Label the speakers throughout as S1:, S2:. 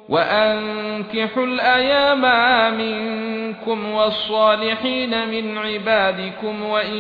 S1: وأنكحوا الأيام منكم والصالحين من عبادكم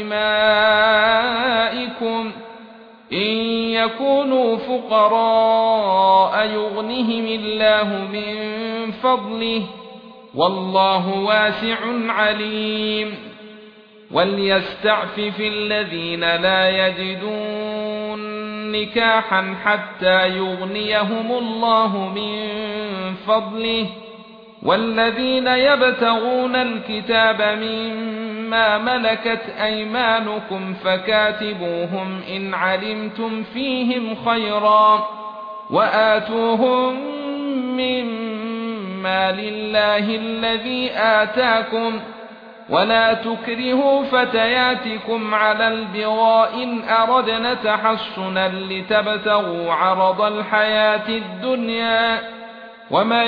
S1: وإمائكم إن يكونوا فقراء يغنهم الله من فضله والله واسع عليم وليستعفف الذين لا يجدون نكاحا حتى يغنيهم الله من فضله والذين يبتغون الكتاب مما ملكت أيمانكم فكاتبوهم إن علمتم فيهم خيرا وآتوهم مما لله الذي آتاكم ولا تكرهوا فتياتكم على البغاء إن أردنا تحصنا لتبتغوا عرض الحياة الدنيا ومن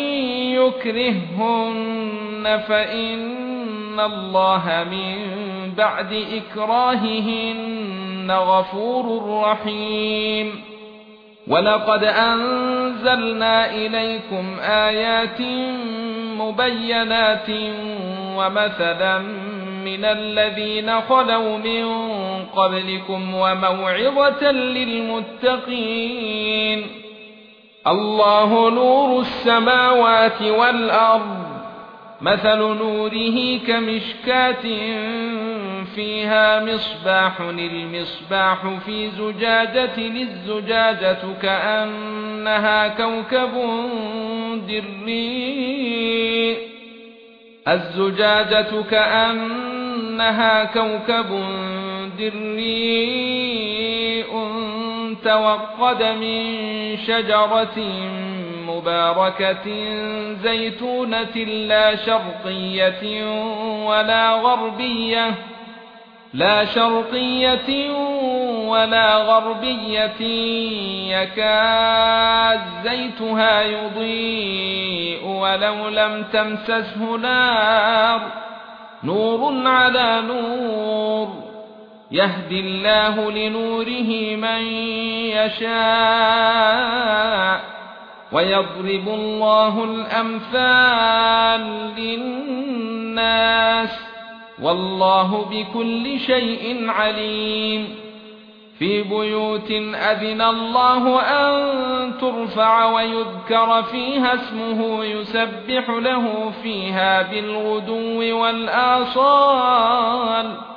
S1: يكرههن فإن الله من بعد إكراههن غفور رحيم ولقد أنزلنا إليكم آيات مبينات ومثلا من الذين خلوا من قبلكم وموعظة للمتقين الله نور السماوات والأرض مثل نوره كمشكاة فيها مصباح المصباح في زجاجة الزجاجة كأنها كوكب دري الزجاجة كأنها كوكب دري توقد من شجرة مباركة زيتونة لا شرقية ولا غربية يكاد زيتها يضيء ولو لم تمسسه نور على نور يهدي الله لنوره من يشاء ويضرب الله الأمثال للناس والله بكل شيء عليم في بيوت أذن الله أن ترفع ويذكر فيها اسمه يسبح له فيها بالغدو والآصال